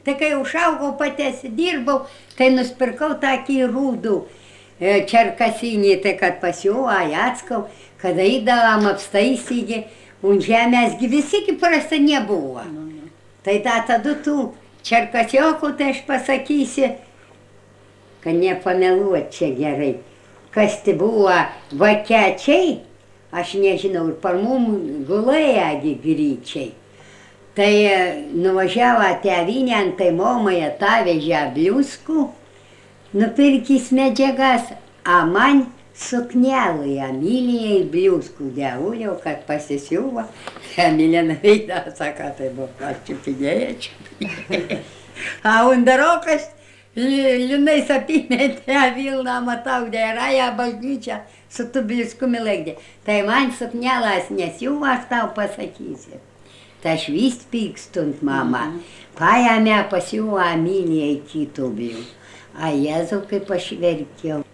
Tai kai užaugau, pati dirbau, tai nusipirkau tokį rūdų čerkasinį, tai kad pasiūva, atskau, kada įdavam apstaisyti, un žemėsgi visi prasta nebuvo. Tai tada tų čerkasiokų, tai aš pasakysiu, kad nepameluot čia gerai, kas tai buvo vakečiai, aš nežinau, ir par mum gulėjagi gryčiai. Tai nuvažiavo tėvinė, tai momoje tą vežė bliuskų, nupirkis medžiagas, a man suknelui Emilijai bliuskų dėvuliau, kad pasisiuvo. Emilija nuveida, sako, tai buvo čiupinėję. A undarokas, linai sapinėte Vilną, matau, dėraja bažnyčia, su tu bliuskumi laikdė. Tai man suknelas nesiuvo, aš tau pasakysiu. Tai aš vis pykstunt, mama. Paėmė pasiuvo Emilijai kitų blių. A Jėzau, kaip aš verkiau.